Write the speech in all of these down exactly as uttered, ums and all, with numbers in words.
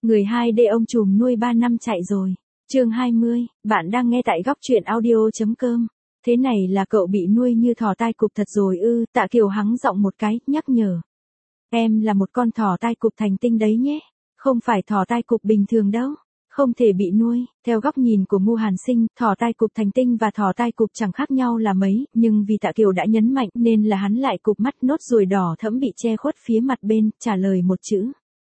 Người hai d ông trùm nuôi ba năm chạy rồi. Chương hai mươi, bạn đang nghe tại góc truyện audio.com. Thế này là cậu bị nuôi như thỏ tai cụp thật rồi ư? Tạ Kiều hắng giọng một cái, nhắc nhở. Em là một con thỏ tai cụp thành tinh đấy nhé. Không phải thỏ tai cụp bình thường đâu. Không thể bị nuôi. Theo góc nhìn của Ngu Hàn Sinh, thỏ tai cụp thành tinh và thỏ tai cụp chẳng khác nhau là mấy, nhưng vì Tạ Kiều đã nhấn mạnh nên là hắn lại cụp mắt, nốt ruồi đỏ thẫm bị che khuất phía mặt bên, trả lời một chữ.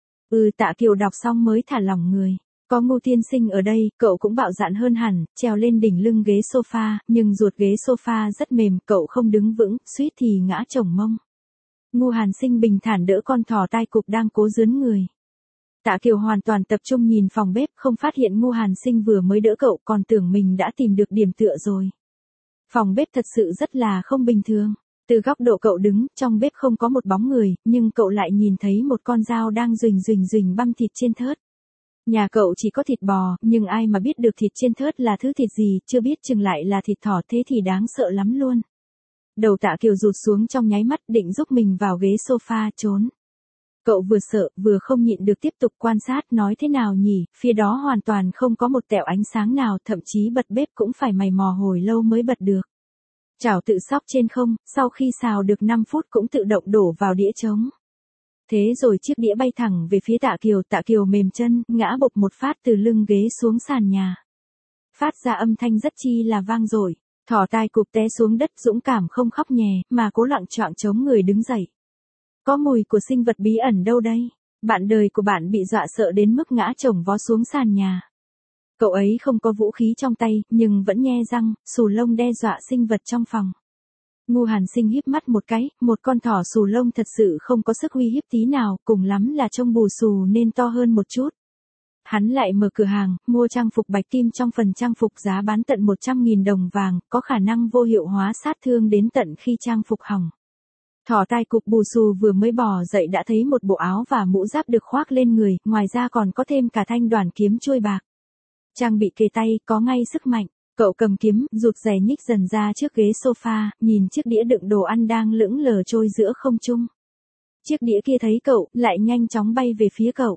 Ừ. Tạ Kiều đọc xong mới thả lỏng người. Có Ngu tiên sinh ở đây, cậu cũng bạo dạn hơn hẳn, trèo lên đỉnh lưng ghế sofa, nhưng ruột ghế sofa rất mềm, cậu không đứng vững, suýt thì ngã chồng mông. Ngu Hàn Sinh bình thản đỡ con thỏ tai cụp đang cố dướn người. Tạ Kiều hoàn toàn tập trung nhìn phòng bếp, không phát hiện Ngu Hàn Sinh vừa mới đỡ cậu, còn tưởng mình đã tìm được điểm tựa rồi. Phòng bếp thật sự rất là không bình thường. Từ góc độ cậu đứng, trong bếp không có một bóng người, nhưng cậu lại nhìn thấy một con dao đang ruỳnh ruỳnh ruỳnh băm thịt trên thớt. Nhà cậu chỉ có thịt bò, nhưng ai mà biết được thịt trên thớt là thứ thịt gì, chưa biết chừng lại là thịt thỏ, thế thì đáng sợ lắm luôn. Đầu Tạ Kiều rụt xuống trong nháy mắt, định giúp mình vào ghế sofa trốn. Cậu vừa sợ, vừa không nhịn được tiếp tục quan sát, nói thế nào nhỉ, phía đó hoàn toàn không có một tẹo ánh sáng nào, thậm chí bật bếp cũng phải mày mò hồi lâu mới bật được. Chảo tự xóc trên không, sau khi xào được năm phút cũng tự động đổ vào đĩa trống. Thế rồi chiếc đĩa bay thẳng về phía Tạ Kiều, Tạ Kiều mềm chân, ngã bộp một phát từ lưng ghế xuống sàn nhà. Phát ra âm thanh rất chi là vang dội, thỏ tai cụp té xuống đất dũng cảm không khóc nhè, mà cố loạng choạng chống người đứng dậy. Có mùi của sinh vật bí ẩn đâu đây? Bạn đời của bạn bị dọa sợ đến mức ngã chồng vó xuống sàn nhà. Cậu ấy không có vũ khí trong tay, nhưng vẫn nhe răng, xù lông đe dọa sinh vật trong phòng. Ngu Hàn Sinh híp mắt một cái, một con thỏ xù lông thật sự không có sức uy hiếp tí nào, cùng lắm là trông bù xù nên to hơn một chút. Hắn lại mở cửa hàng, mua trang phục bạch kim trong phần trang phục giá bán tận một trăm nghìn đồng vàng, có khả năng vô hiệu hóa sát thương đến tận khi trang phục hỏng. Thỏ tai cụp bù xù vừa mới bò dậy đã thấy một bộ áo và mũ giáp được khoác lên người, ngoài ra còn có thêm cả thanh đoàn kiếm chuôi bạc. Trang bị kề tay, có ngay sức mạnh. Cậu cầm kiếm, rụt rè nhích dần ra trước ghế sofa, nhìn chiếc đĩa đựng đồ ăn đang lững lờ trôi giữa không trung. Chiếc đĩa kia thấy cậu, lại nhanh chóng bay về phía cậu.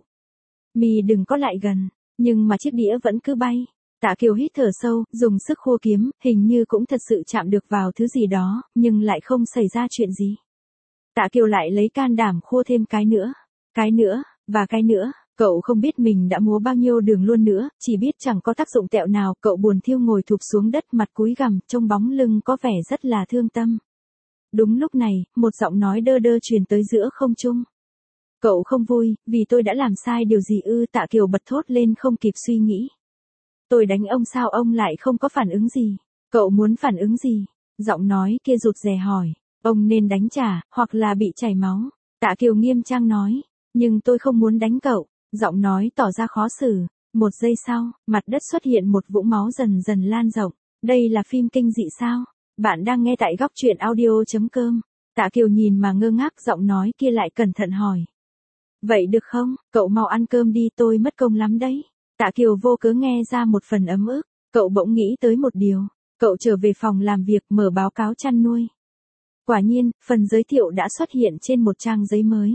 Mì đừng có lại gần, nhưng mà chiếc đĩa vẫn cứ bay. Tạ Kiều hít thở sâu, dùng sức khua kiếm, hình như cũng thật sự chạm được vào thứ gì đó, nhưng lại không xảy ra chuyện gì. Tạ Kiều lại lấy can đảm khua thêm cái nữa, cái nữa, và cái nữa. Cậu không biết mình đã múa bao nhiêu đường luôn nữa, chỉ biết chẳng có tác dụng tẹo nào, cậu buồn thiêu ngồi thụp xuống đất mặt cúi gằm, trông bóng lưng có vẻ rất là thương tâm. Đúng lúc này, một giọng nói đơ đơ truyền tới giữa không trung. Cậu không vui, vì tôi đã làm sai điều gì ư? Tạ Kiều bật thốt lên không kịp suy nghĩ. Tôi đánh ông sao ông lại không có phản ứng gì? Cậu muốn phản ứng gì? Giọng nói kia rụt rè hỏi. Ông nên đánh trả, hoặc là bị chảy máu. Tạ Kiều nghiêm trang nói. Nhưng tôi không muốn đánh cậu. Giọng nói tỏ ra khó xử. Một giây sau, mặt đất xuất hiện một vũng máu dần dần lan rộng. Đây là phim kinh dị sao? Bạn đang nghe tại góc truyện audio.com. Tạ Kiều nhìn mà ngơ ngác, giọng nói kia lại cẩn thận hỏi. Vậy được không, cậu mau ăn cơm đi, tôi mất công lắm đấy. Tạ Kiều vô cớ nghe ra một phần ấm ức. Cậu bỗng nghĩ tới một điều. Cậu trở về phòng làm việc, mở báo cáo chăn nuôi. Quả nhiên, phần giới thiệu đã xuất hiện trên một trang giấy mới.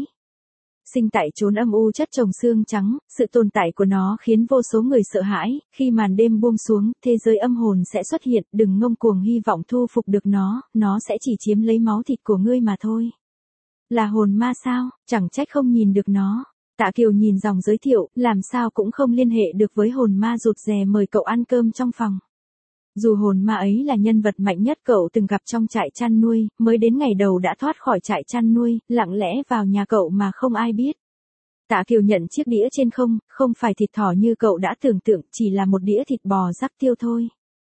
Sinh tại chốn âm u chất chồng xương trắng, sự tồn tại của nó khiến vô số người sợ hãi, khi màn đêm buông xuống, thế giới âm hồn sẽ xuất hiện, đừng ngông cuồng hy vọng thu phục được nó, nó sẽ chỉ chiếm lấy máu thịt của ngươi mà thôi. Là hồn ma sao, chẳng trách không nhìn được nó. Tạ Kiều nhìn dòng giới thiệu, làm sao cũng không liên hệ được với hồn ma rụt rè mời cậu ăn cơm trong phòng. Dù hồn ma ấy là nhân vật mạnh nhất cậu từng gặp trong trại chăn nuôi, mới đến ngày đầu đã thoát khỏi trại chăn nuôi, lặng lẽ vào nhà cậu mà không ai biết. Tạ Kiều nhận chiếc đĩa trên không, không phải thịt thỏ như cậu đã tưởng tượng, chỉ là một đĩa thịt bò rắc tiêu thôi.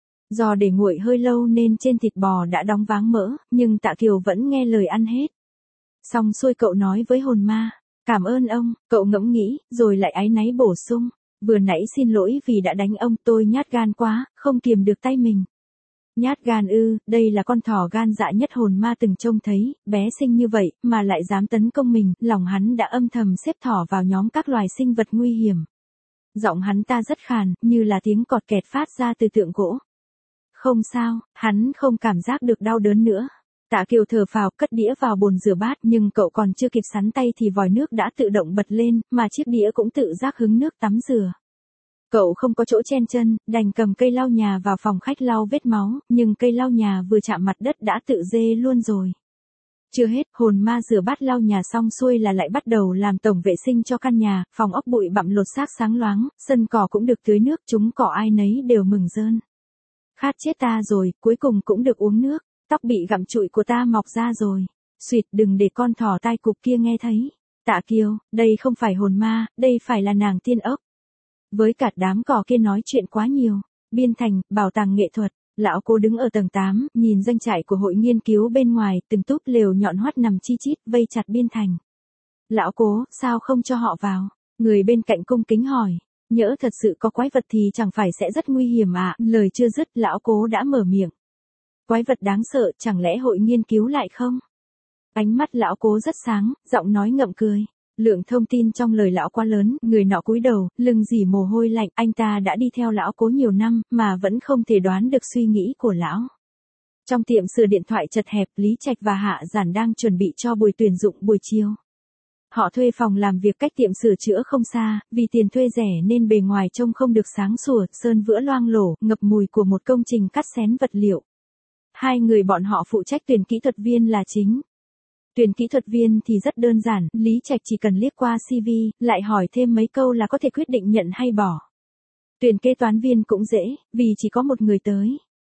Do để nguội hơi lâu nên trên thịt bò đã đóng váng mỡ, nhưng Tạ Kiều vẫn nghe lời ăn hết. Xong xuôi cậu nói với hồn ma, cảm ơn ông, cậu ngẫm nghĩ, rồi lại áy náy bổ sung. Vừa nãy xin lỗi vì đã đánh ông, tôi nhát gan quá, không kiềm được tay mình. Nhát gan ư, đây là con thỏ gan dạ nhất hồn ma từng trông thấy, bé xinh như vậy, mà lại dám tấn công mình, lòng hắn đã âm thầm xếp thỏ vào nhóm các loài sinh vật nguy hiểm. Giọng hắn ta rất khàn, như là tiếng cọt kẹt phát ra từ tượng gỗ. Không sao, hắn không cảm giác được đau đớn nữa. Tạ Kiều thở phào, cất đĩa vào bồn rửa bát, nhưng cậu còn chưa kịp sắn tay thì vòi nước đã tự động bật lên, mà chiếc đĩa cũng tự giác hứng nước tắm rửa. Cậu không có chỗ chen chân, đành cầm cây lau nhà vào phòng khách lau vết máu, nhưng cây lau nhà vừa chạm mặt đất đã tự dê luôn rồi. Chưa hết, hồn ma rửa bát lau nhà xong xuôi là lại bắt đầu làm tổng vệ sinh cho căn nhà, phòng ốc bụi bặm lột xác sáng loáng, sân cỏ cũng được tưới nước, chúng cỏ ai nấy đều mừng rơn. Khát chết ta rồi, cuối cùng cũng được uống nước, tóc bị gặm trụi của ta mọc ra rồi. Xuyệt, đừng để con thỏ tai cụp kia nghe thấy. Tạ Kiều, đây không phải hồn ma, đây phải là nàng tiên ốc. Với cả đám cỏ kia nói chuyện quá nhiều. Biên Thành, bảo tàng nghệ thuật. Lão Cố đứng ở tầng tám, nhìn doanh trại của hội nghiên cứu bên ngoài, từng túp lều nhọn hoắt nằm chi chít, vây chặt Biên Thành. Lão Cố, sao không cho họ vào? Người bên cạnh cung kính hỏi. Nhỡ thật sự có quái vật thì chẳng phải sẽ rất nguy hiểm à? Lời chưa dứt, Lão Cố đã mở miệng. Quái vật đáng sợ, chẳng lẽ hội nghiên cứu lại không? Ánh mắt Lão Cố rất sáng, giọng nói ngậm cười. Lượng thông tin trong lời lão quá lớn, người nọ cúi đầu, lưng rỉ mồ hôi lạnh, anh ta đã đi theo lão Cố nhiều năm, mà vẫn không thể đoán được suy nghĩ của lão. Trong tiệm sửa điện thoại chật hẹp, Lý Trạch và Hạ Giản đang chuẩn bị cho buổi tuyển dụng buổi chiều. Họ thuê phòng làm việc cách tiệm sửa chữa không xa, vì tiền thuê rẻ nên bề ngoài trông không được sáng sủa, sơn vữa loang lổ, ngập mùi của một công trình cắt xén vật liệu. Hai người bọn họ phụ trách tuyển kỹ thuật viên là chính. Tuyển kỹ thuật viên thì rất đơn giản, Lý Trạch chỉ cần liếc qua xê vê, lại hỏi thêm mấy câu là có thể quyết định nhận hay bỏ. Tuyển kế toán viên cũng dễ, vì chỉ có một người tới.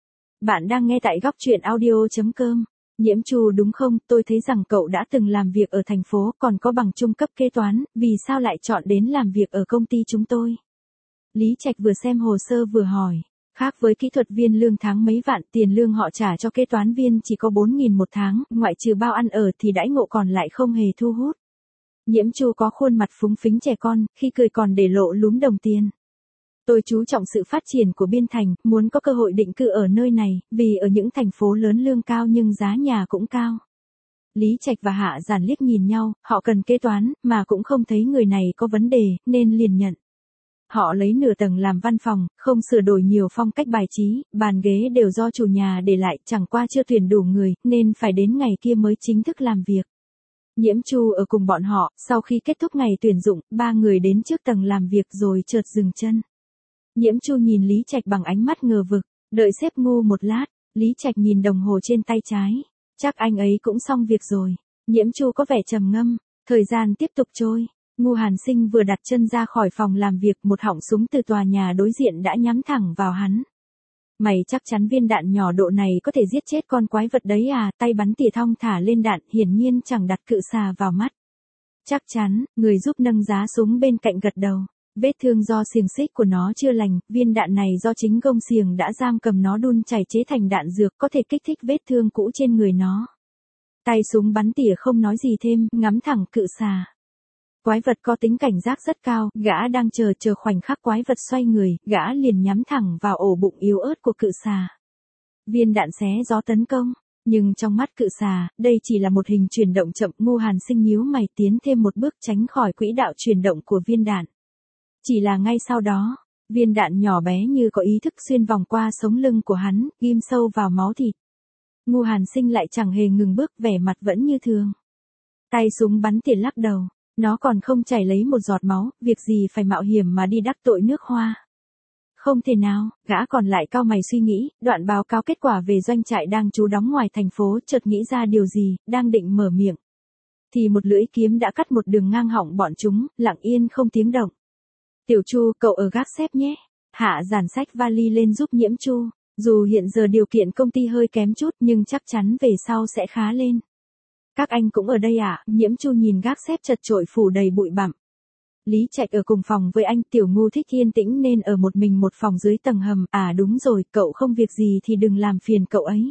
Bạn đang nghe tại góc truyện audio chấm com. Nhiễm Trù đúng không, tôi thấy rằng cậu đã từng làm việc ở thành phố, còn có bằng trung cấp kế toán, vì sao lại chọn đến làm việc ở công ty chúng tôi? Lý Trạch vừa xem hồ sơ vừa hỏi. Khác với kỹ thuật viên lương tháng mấy vạn, tiền lương họ trả cho kế toán viên chỉ có bốn nghìn một tháng, ngoại trừ bao ăn ở thì đãi ngộ còn lại không hề thu hút. Nhiễm Trù có khuôn mặt phúng phính trẻ con, khi cười còn để lộ lúm đồng tiền. Tôi chú trọng sự phát triển của Biên Thành, muốn có cơ hội định cư ở nơi này, vì ở những thành phố lớn lương cao nhưng giá nhà cũng cao. Lý Trạch và Hạ Giản liếc nhìn nhau, họ cần kế toán, mà cũng không thấy người này có vấn đề, nên liền nhận. Họ lấy nửa tầng làm văn phòng, không sửa đổi nhiều phong cách bài trí, bàn ghế đều do chủ nhà để lại, chẳng qua chưa tuyển đủ người, nên phải đến ngày kia mới chính thức làm việc. Nhiễm Trù ở cùng bọn họ, sau khi kết thúc ngày tuyển dụng, ba người đến trước tầng làm việc rồi chợt dừng chân. Nhiễm Trù nhìn Lý Trạch bằng ánh mắt ngờ vực, đợi sếp ngu một lát, Lý Trạch nhìn đồng hồ trên tay trái. Chắc anh ấy cũng xong việc rồi. Nhiễm Trù có vẻ trầm ngâm, thời gian tiếp tục trôi. Ngu Hàn Sinh vừa đặt chân ra khỏi phòng làm việc, một họng súng từ tòa nhà đối diện đã nhắm thẳng vào hắn. Mày chắc chắn viên đạn nhỏ độ này có thể giết chết con quái vật đấy à? Tay bắn tỉa thong thả lên đạn, hiển nhiên chẳng đặt cự xà vào mắt. Chắc chắn, người giúp nâng giá súng bên cạnh gật đầu. Vết thương do xiềng xích của nó chưa lành, viên đạn này do chính gông xiềng đã giam cầm nó đun chảy chế thành đạn dược, có thể kích thích vết thương cũ trên người nó. Tay súng bắn tỉa không nói gì thêm, ngắm thẳng cự xà. Quái vật có tính cảnh giác rất cao, gã đang chờ chờ khoảnh khắc quái vật xoay người, gã liền nhắm thẳng vào ổ bụng yếu ớt của cự xà. Viên đạn xé gió tấn công, nhưng trong mắt cự xà, đây chỉ là một hình chuyển động chậm. Ngu Hàn Sinh nhíu mày tiến thêm một bước tránh khỏi quỹ đạo chuyển động của viên đạn. Chỉ là ngay sau đó, viên đạn nhỏ bé như có ý thức xuyên vòng qua sống lưng của hắn, ghim sâu vào máu thịt. Ngu Hàn Sinh lại chẳng hề ngừng bước, vẻ mặt vẫn như thường. Tay súng bắn tỉa lắc đầu. Nó còn không chảy lấy một giọt máu, việc gì phải mạo hiểm mà đi đắc tội nước Hoa. Không thể nào, gã còn lại cau mày suy nghĩ, đoạn báo cáo kết quả về doanh trại đang trú đóng ngoài thành phố, chợt nghĩ ra điều gì, đang định mở miệng. Thì một lưỡi kiếm đã cắt một đường ngang họng bọn chúng, lặng yên không tiếng động. Tiểu Chu, cậu ở gác xếp nhé. Hạ Giản xách vali lên giúp Nhiễm Chu. Dù hiện giờ điều kiện công ty hơi kém chút nhưng chắc chắn về sau sẽ khá lên. Các anh cũng ở đây à? Nhiễm Chu nhìn gác xếp chật chội phủ đầy bụi bặm. Lý Trạch ở cùng phòng với anh, Tiểu Ngu thích yên tĩnh nên ở một mình một phòng dưới tầng hầm. À đúng rồi, cậu không việc gì thì đừng làm phiền cậu ấy.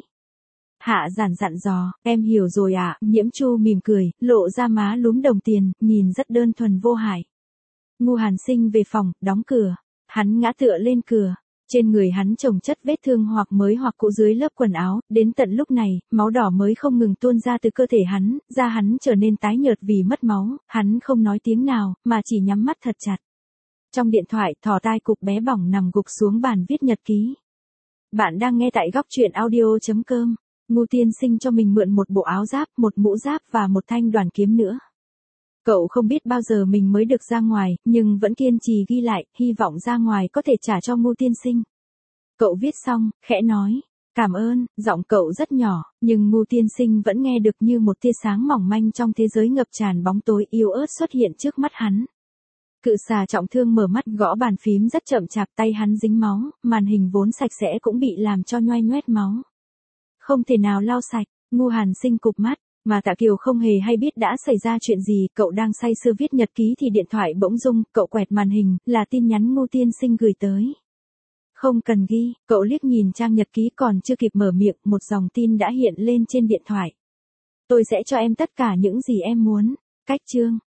Hạ Giản dặn dò, em hiểu rồi ạ. À? Nhiễm Chu mỉm cười, lộ ra má lúm đồng tiền, nhìn rất đơn thuần vô hại. Ngu Hàn Sinh về phòng, đóng cửa. Hắn ngã tựa lên cửa. Trên người hắn chồng chất vết thương hoặc mới hoặc cũ dưới lớp quần áo, đến tận lúc này, máu đỏ mới không ngừng tuôn ra từ cơ thể hắn, da hắn trở nên tái nhợt vì mất máu, hắn không nói tiếng nào, mà chỉ nhắm mắt thật chặt. Trong điện thoại, thỏ tai cục bé bỏng nằm gục xuống bàn viết nhật ký. Bạn đang nghe tại góc truyện audio chấm com. Ngô tiên sinh cho mình mượn một bộ áo giáp, một mũ giáp và một thanh đoàn kiếm nữa. Cậu không biết bao giờ mình mới được ra ngoài, nhưng vẫn kiên trì ghi lại, hy vọng ra ngoài có thể trả cho Ngô tiên sinh. Cậu viết xong, khẽ nói, cảm ơn, giọng cậu rất nhỏ, nhưng Ngô tiên sinh vẫn nghe được như một tia sáng mỏng manh trong thế giới ngập tràn bóng tối yếu ớt xuất hiện trước mắt hắn. Cự xà trọng thương mở mắt gõ bàn phím rất chậm chạp, tay hắn dính máu, màn hình vốn sạch sẽ cũng bị làm cho nhoai nhoét máu. Không thể nào lau sạch, Ngô Hàn Sinh cụp mắt, mà Tạ Kiều không hề hay biết đã xảy ra chuyện gì, cậu đang say sưa viết nhật ký thì điện thoại bỗng rung, cậu quẹt màn hình, là tin nhắn Ngô tiên sinh gửi tới. Không cần ghi, cậu liếc nhìn trang nhật ký còn chưa kịp mở miệng, một dòng tin đã hiện lên trên điện thoại. Tôi sẽ cho em tất cả những gì em muốn. Cách chương.